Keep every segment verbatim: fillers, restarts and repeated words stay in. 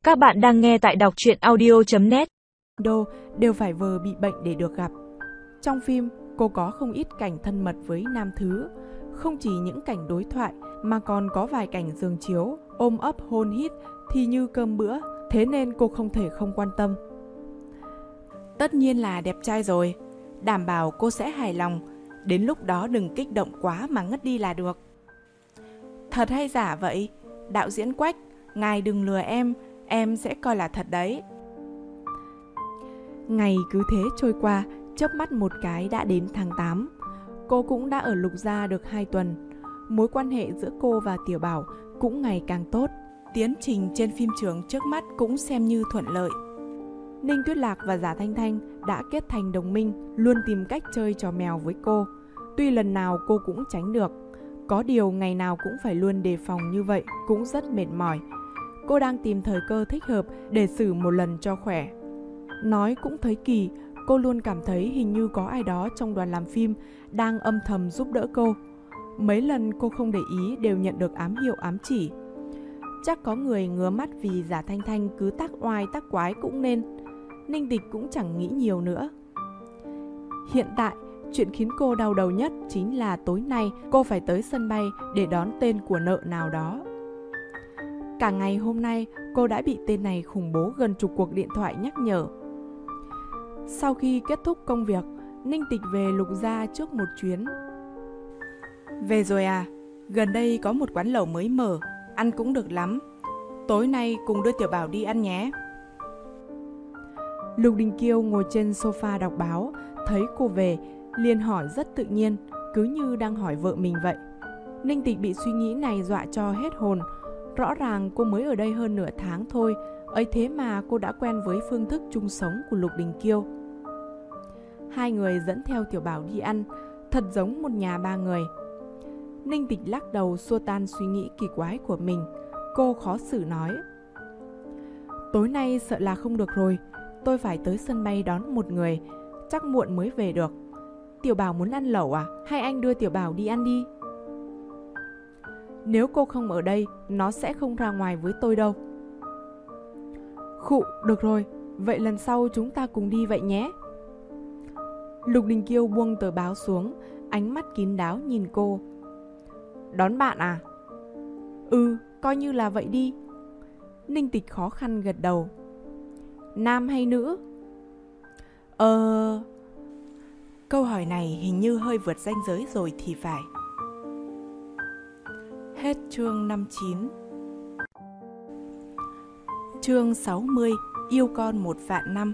Các bạn đang nghe tại đọc truyện audio chấm net. Đô đều phải vờ bị bệnh để được gặp. Trong phim, cô có không ít cảnh thân mật với nam thứ. Không chỉ những cảnh đối thoại mà còn có vài cảnh giường chiếu, ôm ấp hôn hít thì như cơm bữa. Thế nên cô không thể không quan tâm. Tất nhiên là đẹp trai rồi, đảm bảo cô sẽ hài lòng. Đến lúc đó đừng kích động quá mà ngất đi là được. Thật hay giả vậy? Đạo diễn Quách, ngài đừng lừa em, em sẽ coi là thật đấy. Ngày cứ thế trôi qua, chớp mắt một cái đã đến tháng tám. Cô cũng đã ở Lục Gia được hai tuần. Mối quan hệ giữa cô và Tiểu Bảo cũng ngày càng tốt. Tiến trình trên phim trường trước mắt cũng xem như thuận lợi. Ninh Tuyết Lạc và Giả Thanh Thanh đã kết thành đồng minh, luôn tìm cách chơi trò mèo với cô. Tuy lần nào cô cũng tránh được, có điều ngày nào cũng phải luôn đề phòng như vậy cũng rất mệt mỏi. Cô đang tìm thời cơ thích hợp để xử một lần cho khỏe. Nói cũng thấy kỳ, cô luôn cảm thấy hình như có ai đó trong đoàn làm phim đang âm thầm giúp đỡ cô. Mấy lần cô không để ý đều nhận được ám hiệu ám chỉ. Chắc có người ngứa mắt vì Giả Thanh Thanh cứ tác oai tác quái cũng nên. Ninh Tịch cũng chẳng nghĩ nhiều nữa. Hiện tại, chuyện khiến cô đau đầu nhất chính là tối nay cô phải tới sân bay để đón tên của nợ nào đó. Cả ngày hôm nay cô đã bị tên này khủng bố gần chục cuộc điện thoại nhắc nhở. Sau khi kết thúc công việc, Ninh Tịch về Lục Gia trước một chuyến. Về rồi à? Gần đây có một quán lẩu mới mở, ăn cũng được lắm. Tối nay cùng đưa Tiểu Bảo đi ăn nhé. Lục Đình Kiêu ngồi trên sofa đọc báo, thấy cô về, liền hỏi rất tự nhiên, cứ như đang hỏi vợ mình vậy. Ninh Tịch bị suy nghĩ này dọa cho hết hồn. Rõ ràng cô mới ở đây hơn nửa tháng thôi, ấy thế mà cô đã quen với phương thức chung sống của Lục Đình Kiêu. Hai người dẫn theo Tiểu Bảo đi ăn, thật giống một nhà ba người. Ninh Tịch lắc đầu xua tan suy nghĩ kỳ quái của mình. Cô khó xử nói: tối nay sợ là không được rồi, tôi phải tới sân bay đón một người, chắc muộn mới về được. Tiểu Bảo muốn ăn lẩu à? Hay anh đưa Tiểu Bảo đi ăn đi? Nếu cô không ở đây, nó sẽ không ra ngoài với tôi đâu. Khụ, được rồi, vậy lần sau chúng ta cùng đi vậy nhé. Lục Đình Kiêu buông tờ báo xuống, ánh mắt kín đáo nhìn cô. Đón bạn à? Ừ, coi như là vậy đi. Ninh Tịch khó khăn gật đầu. Nam hay nữ? Ờ... Câu hỏi này hình như hơi vượt ranh giới rồi thì phải. Hết chương năm mươi chín. Chương sáu mươi. Yêu con một vạn năm.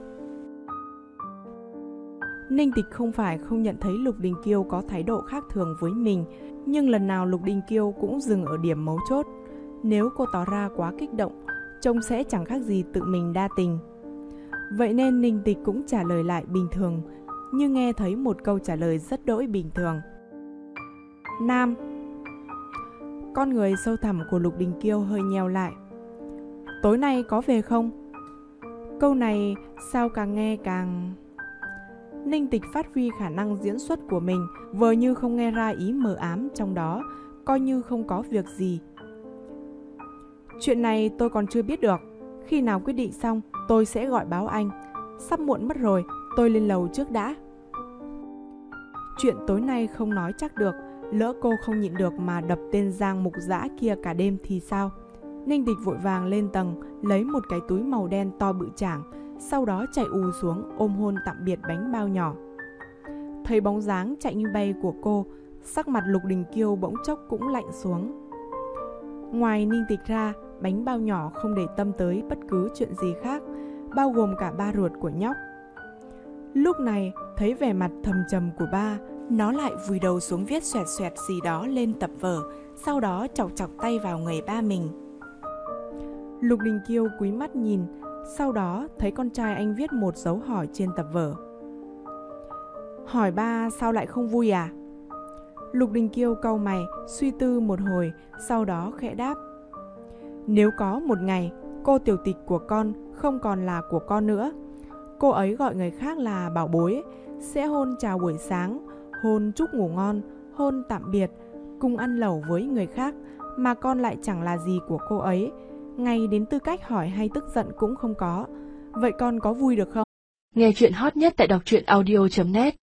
Ninh Tịch không phải không nhận thấy Lục Đình Kiêu có thái độ khác thường với mình, nhưng lần nào Lục Đình Kiêu cũng dừng ở điểm mấu chốt. Nếu cô tỏ ra quá kích động, trông sẽ chẳng khác gì tự mình đa tình. Vậy nên Ninh Tịch cũng trả lời lại bình thường, nhưng nghe thấy một câu trả lời rất đỗi bình thường. Nam. Con người sâu thẳm của Lục Đình Kiêu hơi nheo lại. Tối nay có về không? Câu này sao càng nghe càng... Ninh Tịch phát huy khả năng diễn xuất của mình, vờ như không nghe ra ý mờ ám trong đó, coi như không có việc gì. Chuyện này tôi còn chưa biết được, khi nào quyết định xong tôi sẽ gọi báo anh. Sắp muộn mất rồi, tôi lên lầu trước đã. Chuyện tối nay không nói chắc được, lỡ cô không nhịn được mà đập tên Giang Mục Dã kia cả đêm thì sao? Ninh Tịch vội vàng lên tầng, lấy một cái túi màu đen to bự chảng, sau đó chạy ù xuống ôm hôn tạm biệt bánh bao nhỏ. Thấy bóng dáng chạy như bay của cô, sắc mặt Lục Đình Kiêu bỗng chốc cũng lạnh xuống. Ngoài Ninh Tịch ra, bánh bao nhỏ không để tâm tới bất cứ chuyện gì khác, bao gồm cả ba ruột của nhóc. Lúc này, thấy vẻ mặt thầm trầm của ba, nó lại vùi đầu xuống viết xoẹt xoẹt gì đó lên tập vở, sau đó chọc chọc tay vào người ba mình. Lục Đình Kiêu cúi mắt nhìn, sau đó thấy con trai anh viết một dấu hỏi trên tập vở. Hỏi ba sao lại không vui à? Lục Đình Kiêu cau mày, suy tư một hồi, sau đó khẽ đáp. Nếu có một ngày, cô tiểu tịch của con không còn là của con nữa, cô ấy gọi người khác là bảo bối, sẽ hôn chào buổi sáng, hôn chúc ngủ ngon, hôn tạm biệt, cùng ăn lẩu với người khác, mà con lại chẳng là gì của cô ấy, ngay đến tư cách hỏi hay tức giận cũng không có. Vậy con có vui được không? Nghe chuyện hot nhất tại đọc truyện audio chấm net